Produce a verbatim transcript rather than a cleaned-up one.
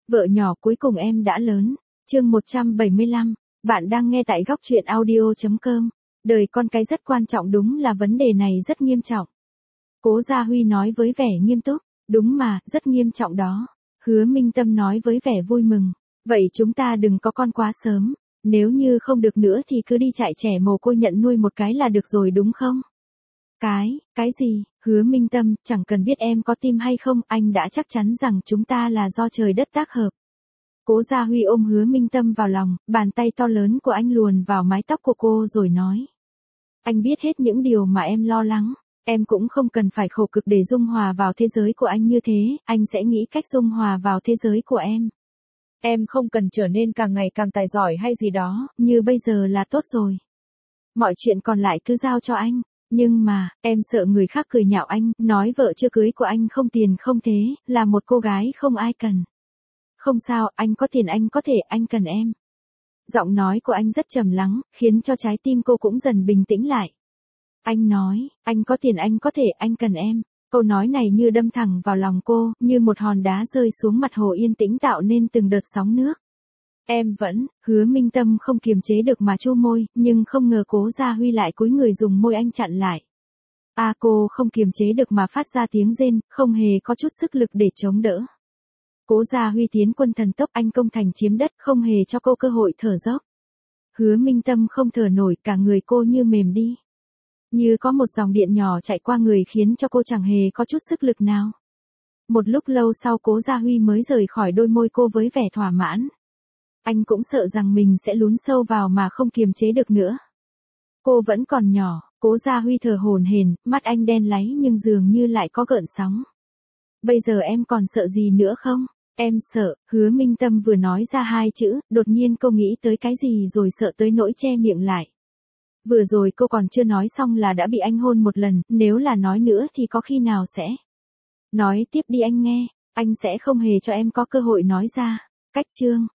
Vợ nhỏ cuối cùng em đã lớn. Chương một trăm bảy mươi lăm, bạn đang nghe tại góc truyện audio chấm com. Đời con cái rất quan trọng, đúng là vấn đề này rất nghiêm trọng. Cố Gia Huy nói với vẻ nghiêm túc. Đúng mà, rất nghiêm trọng đó. Hứa Minh Tâm nói với vẻ vui mừng. Vậy chúng ta đừng có con quá sớm. Nếu như không được nữa thì cứ đi trại trẻ mồ côi nhận nuôi một cái là được rồi đúng không? Cái, cái gì? Hứa Minh Tâm, chẳng cần biết em có tim hay không, anh đã chắc chắn rằng chúng ta là do trời đất tác hợp. Cố Gia Huy ôm Hứa Minh Tâm vào lòng, bàn tay to lớn của anh luồn vào mái tóc của cô rồi nói. Anh biết hết những điều mà em lo lắng, em cũng không cần phải khổ cực để dung hòa vào thế giới của anh như thế, anh sẽ nghĩ cách dung hòa vào thế giới của em. Em không cần trở nên càng ngày càng tài giỏi hay gì đó, như bây giờ là tốt rồi. Mọi chuyện còn lại cứ giao cho anh. Nhưng mà, em sợ người khác cười nhạo anh, nói vợ chưa cưới của anh không tiền không thế, là một cô gái không ai cần. Không sao, anh có tiền anh có thể, anh cần em. Giọng nói của anh rất trầm lắng, khiến cho trái tim cô cũng dần bình tĩnh lại. Anh nói, anh có tiền anh có thể, anh cần em. Câu nói này như đâm thẳng vào lòng cô, như một hòn đá rơi xuống mặt hồ yên tĩnh tạo nên từng đợt sóng nước. Em vẫn, Hứa Minh Tâm không kiềm chế được mà chu môi, nhưng không ngờ Cố Gia Huy lại cúi người dùng môi anh chặn lại. À cô không kiềm chế được mà phát ra tiếng rên, không hề có chút sức lực để chống đỡ. Cố Gia Huy tiến quân thần tốc, anh công thành chiếm đất, không hề cho cô cơ hội thở dốc. Hứa Minh Tâm không thở nổi, cả người cô như mềm đi. Như có một dòng điện nhỏ chạy qua người khiến cho cô chẳng hề có chút sức lực nào. Một lúc lâu sau Cố Gia Huy mới rời khỏi đôi môi cô với vẻ thỏa mãn. Anh cũng sợ rằng mình sẽ lún sâu vào mà không kiềm chế được nữa. Cô vẫn còn nhỏ, Cố Gia Huy thở hổn hển, mắt anh đen láy nhưng dường như lại có gợn sóng. Bây giờ em còn sợ gì nữa không? Em sợ, Hứa Minh Tâm vừa nói ra hai chữ, đột nhiên cô nghĩ tới cái gì rồi sợ tới nỗi che miệng lại. Vừa rồi cô còn chưa nói xong là đã bị anh hôn một lần, nếu là nói nữa thì có khi nào sẽ. Nói tiếp đi anh nghe, anh sẽ không hề cho em có cơ hội nói ra. Cách chương.